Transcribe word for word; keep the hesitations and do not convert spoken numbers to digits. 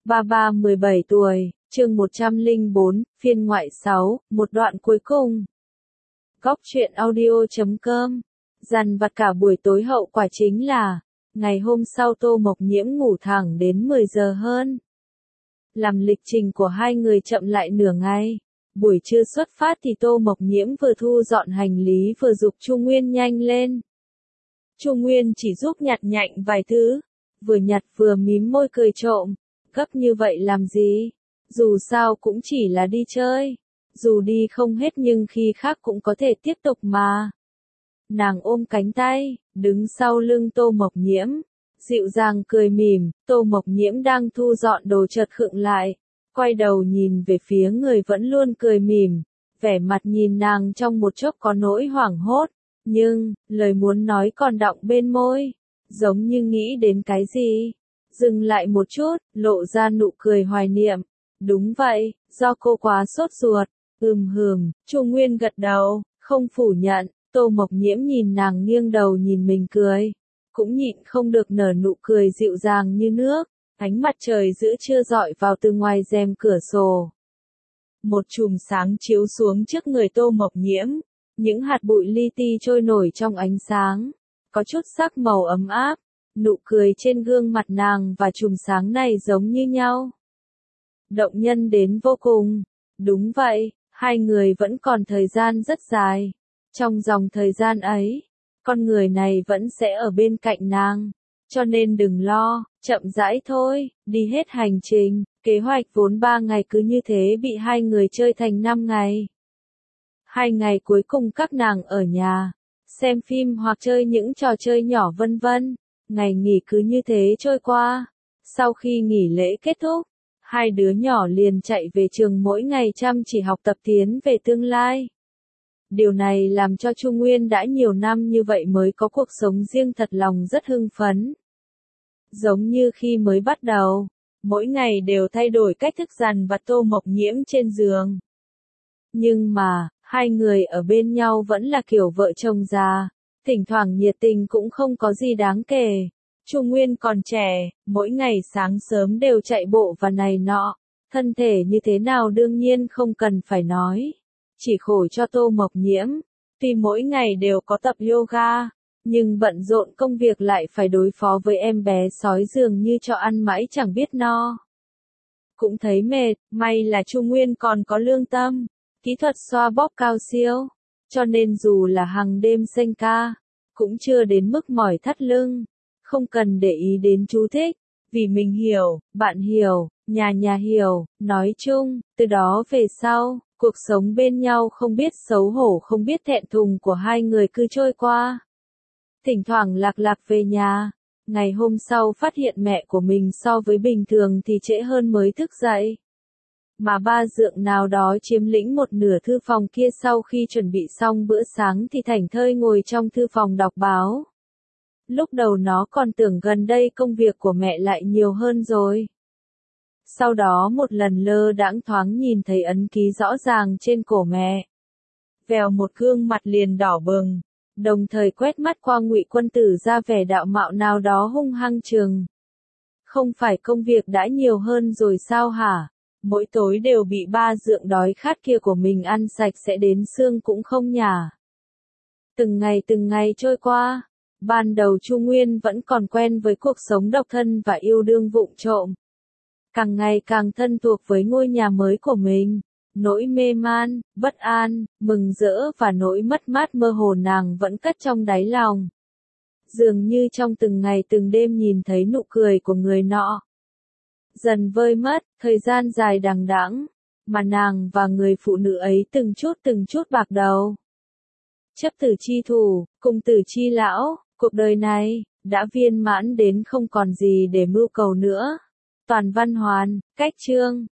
Ba ba mười bảy tuổi, chương một trăm lẻ bốn, phiên ngoại sáu, một đoạn cuối cùng. Góc truyện audio chấm com. Dằn vặt cả buổi tối hậu quả chính là, ngày hôm sau Tô Mộc Nhiễm ngủ thẳng đến mười giờ hơn. Làm lịch trình của hai người chậm lại nửa ngày. Buổi trưa xuất phát thì Tô Mộc Nhiễm vừa thu dọn hành lý vừa giục Chu Nguyên nhanh lên. Chu Nguyên chỉ giúp nhặt nhạnh vài thứ, vừa nhặt vừa mím môi cười trộm. Gấp như vậy làm gì? Dù sao cũng chỉ là đi chơi. Dù đi không hết nhưng khi khác cũng có thể tiếp tục mà. Nàng ôm cánh tay, đứng sau lưng Tô Mộc Nhiễm. Dịu dàng cười mỉm, Tô Mộc Nhiễm đang thu dọn đồ chợt khựng lại. Quay đầu nhìn về phía người vẫn luôn cười mỉm. Vẻ mặt nhìn nàng trong một chốc có nỗi hoảng hốt. Nhưng, lời muốn nói còn đọng bên môi. Giống như nghĩ đến cái gì. Dừng lại một chút, lộ ra nụ cười hoài niệm. Đúng vậy, do cô quá sốt ruột. Ừm hừm, Chu Nguyên gật đầu, không phủ nhận. Tô Mộc Nhiễm nhìn nàng nghiêng đầu nhìn mình cười. Cũng nhịn không được nở nụ cười dịu dàng như nước. Ánh mặt trời giữa trưa rọi vào từ ngoài rèm cửa sổ. Một chùm sáng chiếu xuống trước người Tô Mộc Nhiễm. Những hạt bụi li ti trôi nổi trong ánh sáng. Có chút sắc màu ấm áp. Nụ cười trên gương mặt nàng và chùm sáng này giống như nhau. Động nhân đến vô cùng. Đúng vậy, hai người vẫn còn thời gian rất dài. Trong dòng thời gian ấy, con người này vẫn sẽ ở bên cạnh nàng. Cho nên đừng lo, chậm rãi thôi, đi hết hành trình. Kế hoạch vốn ba ngày cứ như thế bị hai người chơi thành năm ngày. Hai ngày cuối cùng các nàng ở nhà, xem phim hoặc chơi những trò chơi nhỏ vân vân. Ngày nghỉ cứ như thế trôi qua. Sau khi nghỉ lễ kết thúc, hai đứa nhỏ liền chạy về trường mỗi ngày chăm chỉ học tập tiến về tương lai. Điều này làm cho Chu Nguyên đã nhiều năm như vậy mới có cuộc sống riêng thật lòng rất hưng phấn. Giống như khi mới bắt đầu, mỗi ngày đều thay đổi cách thức dằn vặt Tô Mộc Nhiễm trên giường. Nhưng mà, hai người ở bên nhau vẫn là kiểu vợ chồng già. Thỉnh thoảng nhiệt tình cũng không có gì đáng kể. Chu Nguyên còn trẻ, mỗi ngày sáng sớm đều chạy bộ và này nọ. Thân thể như thế nào đương nhiên không cần phải nói. Chỉ khổ cho Tô Mộc Nhiễm. Tuy mỗi ngày đều có tập yoga, nhưng bận rộn công việc lại phải đối phó với em bé sói dường như cho ăn mãi chẳng biết no. Cũng thấy mệt, may là Chu Nguyên còn có lương tâm. Kỹ thuật xoa bóp cao siêu. Cho nên dù là hàng đêm xanh ca, cũng chưa đến mức mỏi thắt lưng. Không cần để ý đến chú thích. Vì mình hiểu, bạn hiểu, nhà nhà hiểu, nói chung, từ đó về sau, cuộc sống bên nhau không biết xấu hổ không biết thẹn thùng của hai người cứ trôi qua. Thỉnh thoảng lạc lạc về nhà. Ngày hôm sau phát hiện mẹ của mình so với bình thường thì trễ hơn mới thức dậy. Mà ba dượng nào đó chiếm lĩnh một nửa thư phòng kia sau khi chuẩn bị xong bữa sáng thì thảnh thơi ngồi trong thư phòng đọc báo. Lúc đầu nó còn tưởng gần đây công việc của mẹ lại nhiều hơn rồi. Sau đó một lần lơ đãng thoáng nhìn thấy ấn ký rõ ràng trên cổ mẹ. Vèo một gương mặt liền đỏ bừng, đồng thời quét mắt qua Ngụy Quân Tử ra vẻ đạo mạo nào đó hung hăng chừng. Không phải công việc đã nhiều hơn rồi sao hả? Mỗi tối đều bị ba dượng đói khát kia của mình ăn sạch sẽ đến xương cũng không nhả. Từng ngày từng ngày trôi qua, ban đầu Chu Nguyên vẫn còn quen với cuộc sống độc thân và yêu đương vụng trộm. Càng ngày càng thân thuộc với ngôi nhà mới của mình, nỗi mê man, bất an, mừng rỡ và nỗi mất mát mơ hồ nàng vẫn cất trong đáy lòng. Dường như trong từng ngày từng đêm nhìn thấy nụ cười của người nọ. Dần vơi mất, thời gian dài đằng đẵng, mà nàng và người phụ nữ ấy từng chút từng chút bạc đầu. Chấp tử chi thủ, cùng tử chi lão, cuộc đời này, đã viên mãn đến không còn gì để mưu cầu nữa. Toàn văn hoàn, cách chương.